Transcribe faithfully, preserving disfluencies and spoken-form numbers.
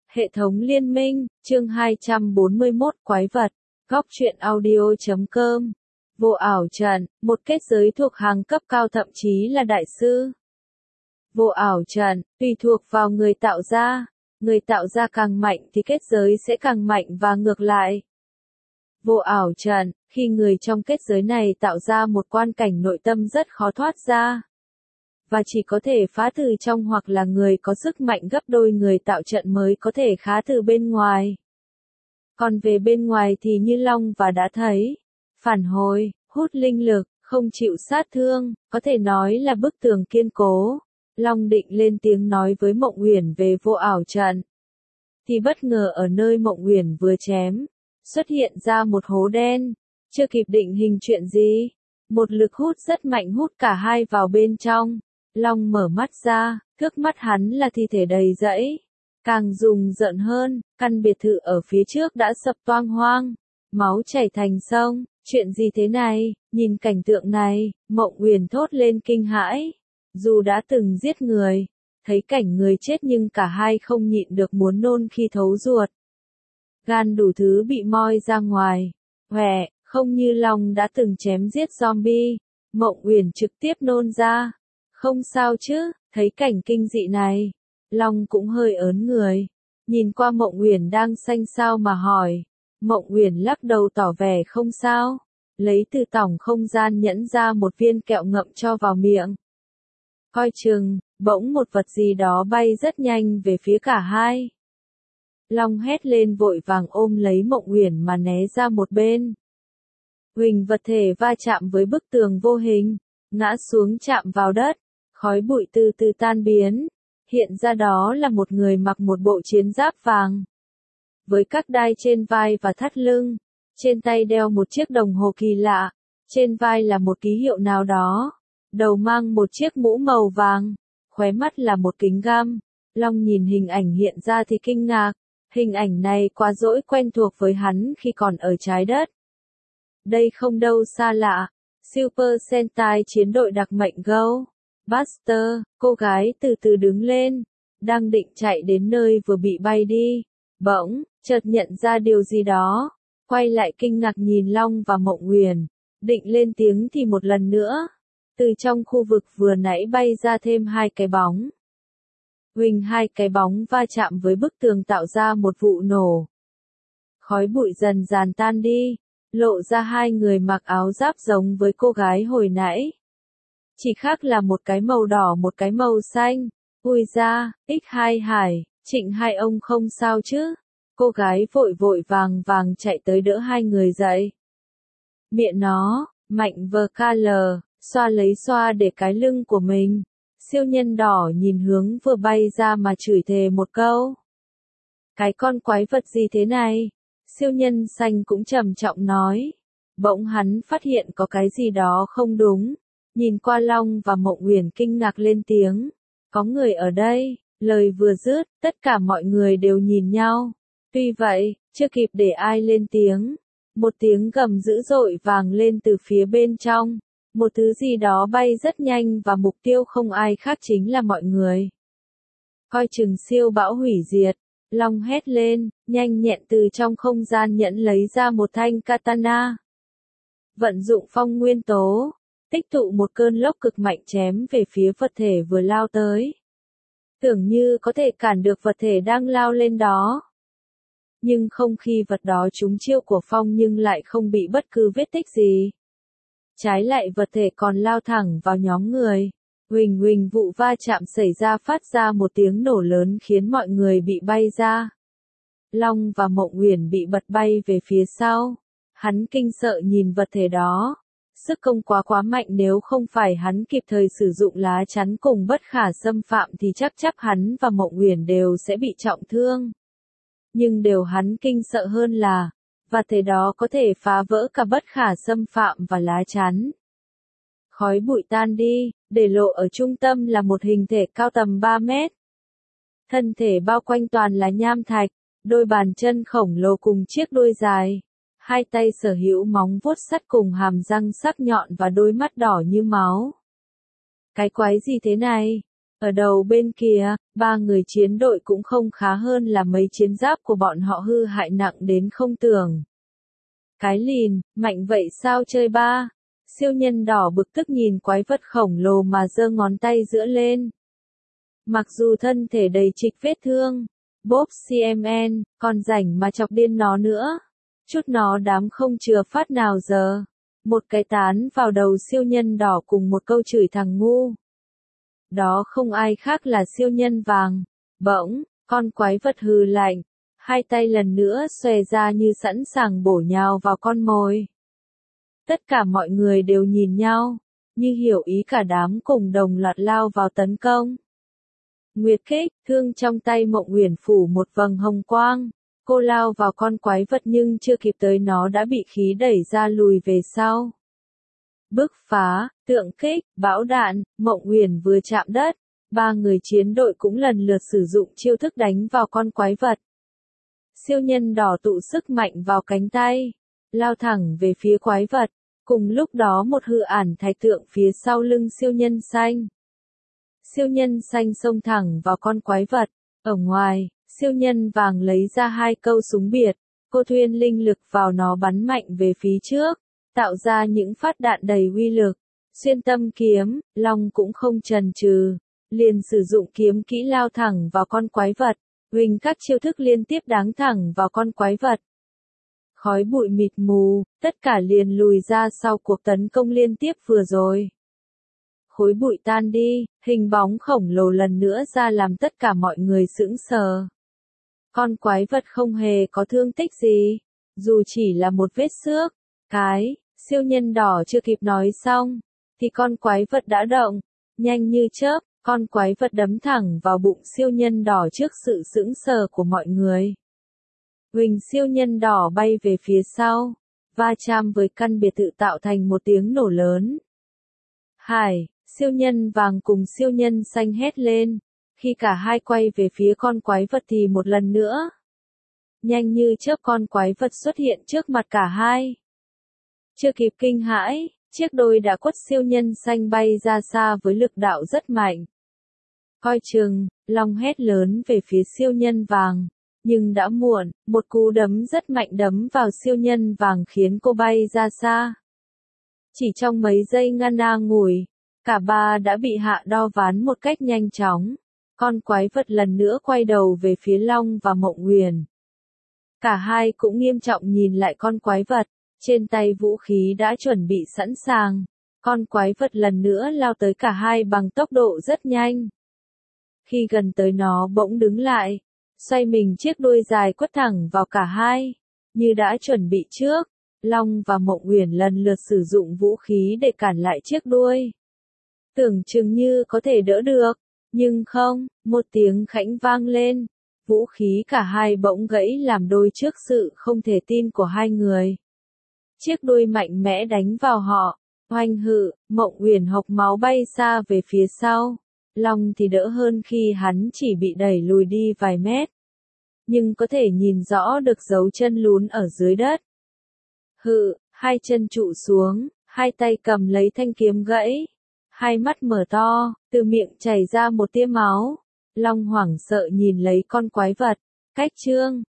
Hệ thống liên minh, chương hai trăm bốn mươi mốt quái vật, góc truyện audio chấm com. Vô ảo trận, một kết giới thuộc hàng cấp cao thậm chí là đại sư. Vô ảo trận, tùy thuộc vào người tạo ra, người tạo ra càng mạnh thì kết giới sẽ càng mạnh và ngược lại. Vô ảo trận, khi người trong kết giới này tạo ra một quan cảnh nội tâm rất khó thoát ra. Và chỉ có thể phá từ trong hoặc là người có sức mạnh gấp đôi người tạo trận mới có thể khá từ bên ngoài. Còn về bên ngoài thì như Long và đã thấy, phản hồi, hút linh lực, không chịu sát thương, có thể nói là bức tường kiên cố. Long định lên tiếng nói với Mộng Uyển về vô ảo trận. Thì bất ngờ ở nơi Mộng Uyển vừa chém, xuất hiện ra một hố đen, chưa kịp định hình chuyện gì. Một lực hút rất mạnh hút cả hai vào bên trong. Long mở mắt ra, trước mắt hắn là thi thể đầy rẫy. Càng rùng rợn hơn, căn biệt thự ở phía trước đã sập toang hoang, máu chảy thành sông. Chuyện gì thế này? Nhìn cảnh tượng này, Mộng Uyển thốt lên kinh hãi. Dù đã từng giết người, thấy cảnh người chết nhưng cả hai không nhịn được muốn nôn khi thấu ruột. Gan đủ thứ bị moi ra ngoài. Hòe, không như Long đã từng chém giết zombie. Mộng Uyển trực tiếp nôn ra. Không sao chứ, thấy cảnh kinh dị này, Long cũng hơi ớn người. Nhìn qua Mộng Uyển đang xanh xao mà hỏi. Mộng Uyển lắc đầu tỏ vẻ không sao, lấy từ tỏng không gian nhẫn ra một viên kẹo ngậm cho vào miệng. Coi chừng, bỗng một vật gì đó bay rất nhanh về phía cả hai. Long hét lên vội vàng ôm lấy Mộng Uyển mà né ra một bên. Huỳnh vật thể va chạm với bức tường vô hình, ngã xuống chạm vào đất. Khói bụi từ từ tan biến, hiện ra đó là một người mặc một bộ chiến giáp vàng. Với các đai trên vai và thắt lưng, trên tay đeo một chiếc đồng hồ kỳ lạ, trên vai là một ký hiệu nào đó, đầu mang một chiếc mũ màu vàng, khóe mắt là một kính găm. Long nhìn hình ảnh hiện ra thì kinh ngạc, hình ảnh này quá dỗi quen thuộc với hắn khi còn ở trái đất. Đây không đâu xa lạ, Super Sentai chiến đội đặc mệnh Go. Buster, cô gái từ từ đứng lên, đang định chạy đến nơi vừa bị bay đi, bỗng, chợt nhận ra điều gì đó, quay lại kinh ngạc nhìn Long và Mộng Uyển, định lên tiếng thì một lần nữa, từ trong khu vực vừa nãy bay ra thêm hai cái bóng. Huỳnh hai cái bóng va chạm với bức tường tạo ra một vụ nổ. Khói bụi dần dàn tan đi, lộ ra hai người mặc áo giáp giống với cô gái hồi nãy. Chỉ khác là một cái màu đỏ một cái màu xanh. Ui ra, ích hai Hải, Trịnh hai ông không sao chứ? Cô gái vội vội vàng vàng chạy tới đỡ hai người dậy. Miệng nó, Mạnh vờ ca lờ, xoa lấy xoa để cái lưng của mình. Siêu nhân đỏ nhìn hướng vừa bay ra mà chửi thề một câu. Cái con quái vật gì thế này? Siêu nhân xanh cũng trầm trọng nói. Bỗng hắn phát hiện có cái gì đó không đúng. Nhìn qua Long và Mộng Uyển kinh ngạc lên tiếng. Có người ở đây, lời vừa dứt, tất cả mọi người đều nhìn nhau. Tuy vậy, chưa kịp để ai lên tiếng. Một tiếng gầm dữ dội vang lên từ phía bên trong. Một thứ gì đó bay rất nhanh và mục tiêu không ai khác chính là mọi người. Coi chừng siêu bão hủy diệt. Long hét lên, nhanh nhẹn từ trong không gian nhẫn lấy ra một thanh katana. Vận dụng phong nguyên tố. Tích tụ một cơn lốc cực mạnh chém về phía vật thể vừa lao tới. Tưởng như có thể cản được vật thể đang lao lên đó. Nhưng không khi vật đó trúng chiêu của phong nhưng lại không bị bất cứ vết tích gì. Trái lại vật thể còn lao thẳng vào nhóm người. Huỳnh huỳnh vụ va chạm xảy ra phát ra một tiếng nổ lớn khiến mọi người bị bay ra. Long và Mộng Uyển bị bật bay về phía sau. Hắn kinh sợ nhìn vật thể đó. Sức công quá quá mạnh nếu không phải hắn kịp thời sử dụng lá chắn cùng bất khả xâm phạm thì chắc chắc hắn và Mộng Uyển đều sẽ bị trọng thương. Nhưng điều hắn kinh sợ hơn là, vật thể đó có thể phá vỡ cả bất khả xâm phạm và lá chắn. Khói bụi tan đi, để lộ ở trung tâm là một hình thể cao tầm ba mét. Thân thể bao quanh toàn là nham thạch, đôi bàn chân khổng lồ cùng chiếc đuôi dài. Hai tay sở hữu móng vuốt sắt cùng hàm răng sắc nhọn và đôi mắt đỏ như máu. Cái quái gì thế này? Ở đầu bên kia, ba người chiến đội cũng không khá hơn là mấy chiến giáp của bọn họ hư hại nặng đến không tưởng. Cái lìn, mạnh vậy sao chơi ba? Siêu nhân đỏ bực tức nhìn quái vật khổng lồ mà giơ ngón tay giữa lên. Mặc dù thân thể đầy trịch vết thương, Bob xê em en, còn rảnh mà chọc điên nó nữa. Chút nó đám không chừa phát nào giờ. Một cái tán vào đầu siêu nhân đỏ cùng một câu chửi thằng ngu. Đó không ai khác là siêu nhân vàng. Bỗng, con quái vật hừ lạnh, hai tay lần nữa xòe ra như sẵn sàng bổ nhào vào con mồi. Tất cả mọi người đều nhìn nhau, như hiểu ý cả đám cùng đồng loạt lao vào tấn công. Nguyệt kích, thương trong tay Mộng Uyển phủ một vầng hồng quang. Cô lao vào con quái vật nhưng chưa kịp tới nó đã bị khí đẩy ra lùi về sau. Bức phá, tượng kích, bão đạn, Mộng Uyển vừa chạm đất, ba người chiến đội cũng lần lượt sử dụng chiêu thức đánh vào con quái vật. Siêu nhân đỏ tụ sức mạnh vào cánh tay, lao thẳng về phía quái vật, cùng lúc đó một hư ản thái tượng phía sau lưng siêu nhân xanh. Siêu nhân xanh xông thẳng vào con quái vật, ở ngoài, siêu nhân vàng lấy ra hai câu súng biệt, cô thuyên linh lực vào nó bắn mạnh về phía trước, tạo ra những phát đạn đầy uy lực. Xuyên tâm kiếm, Long cũng không chần chừ, liền sử dụng kiếm kỹ lao thẳng vào con quái vật, huỳnh các chiêu thức liên tiếp đáng thẳng vào con quái vật. Khói bụi mịt mù, tất cả liền lùi ra sau cuộc tấn công liên tiếp vừa rồi. Khối bụi tan đi, hình bóng khổng lồ lần nữa ra làm tất cả mọi người sững sờ. Con quái vật không hề có thương tích gì, dù chỉ là một vết xước. Cái, siêu nhân đỏ chưa kịp nói xong, thì con quái vật đã động, nhanh như chớp, con quái vật đấm thẳng vào bụng siêu nhân đỏ trước sự sững sờ của mọi người. Huỳnh siêu nhân đỏ bay về phía sau, va chạm với căn biệt thự tạo thành một tiếng nổ lớn. Hải, siêu nhân vàng cùng siêu nhân xanh hét lên, khi cả hai quay về phía con quái vật thì một lần nữa. Nhanh như chớp con quái vật xuất hiện trước mặt cả hai. Chưa kịp kinh hãi, chiếc đôi đã quất siêu nhân xanh bay ra xa với lực đạo rất mạnh. Coi chừng, Long hét lớn về phía siêu nhân vàng, nhưng đã muộn, một cú đấm rất mạnh đấm vào siêu nhân vàng khiến cô bay ra xa. Chỉ trong mấy giây ngăn ngủi, cả ba đã bị hạ đo ván một cách nhanh chóng. Con quái vật lần nữa quay đầu về phía Long và Mộng Uyển. Cả hai cũng nghiêm trọng nhìn lại con quái vật, trên tay vũ khí đã chuẩn bị sẵn sàng. Con quái vật lần nữa lao tới cả hai bằng tốc độ rất nhanh. Khi gần tới nó bỗng đứng lại, xoay mình chiếc đuôi dài quất thẳng vào cả hai. Như đã chuẩn bị trước, Long và Mộng Uyển lần lượt sử dụng vũ khí để cản lại chiếc đuôi. Tưởng chừng như có thể đỡ được, nhưng không, một tiếng khẽnh vang lên. Vũ khí cả hai bỗng gãy làm đôi trước sự không thể tin của hai người. Chiếc đuôi mạnh mẽ đánh vào họ, oanh hự, Mộng Uyển hộc máu bay xa về phía sau. Long thì đỡ hơn khi hắn chỉ bị đẩy lùi đi vài mét. Nhưng có thể nhìn rõ được dấu chân lún ở dưới đất. Hự, hai chân trụ xuống, hai tay cầm lấy thanh kiếm gãy. Hai mắt mở to, từ miệng chảy ra một tia máu. Long hoảng sợ nhìn lấy con quái vật. Cách chương